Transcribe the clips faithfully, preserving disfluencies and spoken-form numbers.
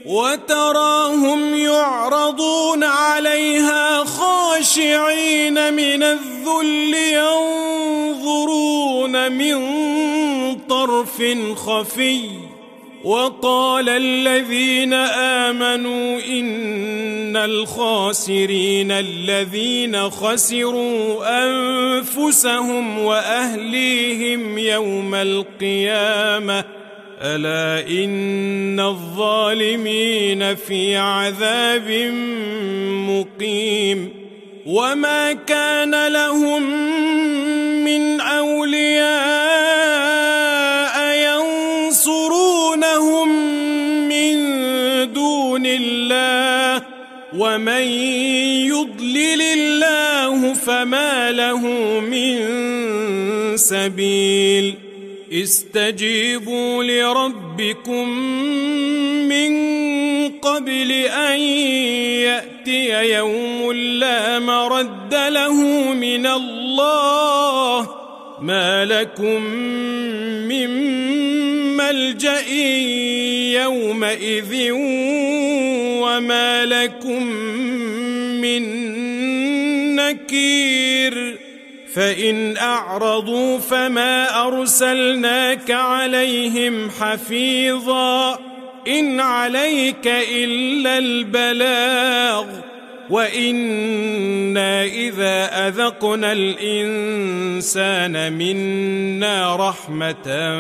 وتراهم يعرضون عليها خاشعين من الذل ينظرون من طرف خفي. وقال الذين آمنوا إن الخاسرين الذين خسروا أنفسهم وأهليهم يوم القيامة ألا إن الظالمين في عذاب مقيم. وما كان لهم من أولياء ينصرونهم من دون الله ومن يضلل الله فما له من سبيل. استجيبوا لربكم من قبل أن يأتي يوم لا مرد له من الله ما لكم من ملجأ يومئذ وما لكم من نكير. فإن أعرضوا فما أرسلناك عليهم حفيظا إن عليك إلا البلاغ وإنا إذا أذقنا الإنسان منا رحمة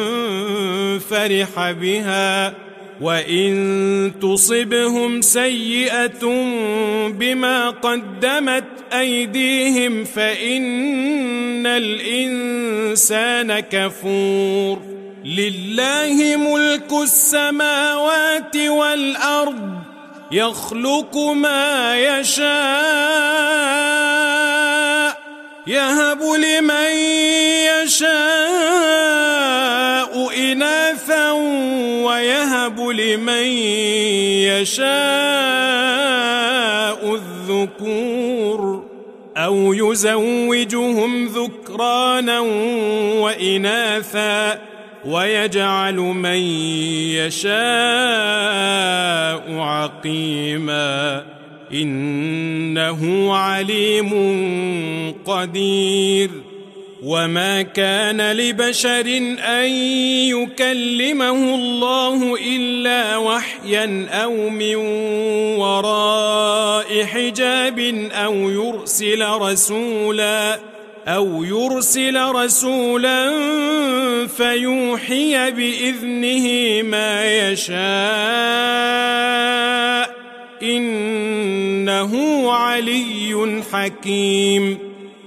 فرح بها وإن تصبهم سيئة بما قدمت أيديهم فإن الإنسان كفور. لله ملك السماوات والأرض يخلق ما يشاء يهب لمن يشاء إناثا ويهب لمن يشاء الذكور أو يزوجهم ذكرانا وإناثا ويجعل من يشاء عقيما إنه عليم قدير. وما كان لبشر أن يكلمه الله إلا وحيا أو من وراء حجاب أو يرسل رسولا أو يرسل رسولا فيوحي بإذنه ما يشاء إنه علي حكيم.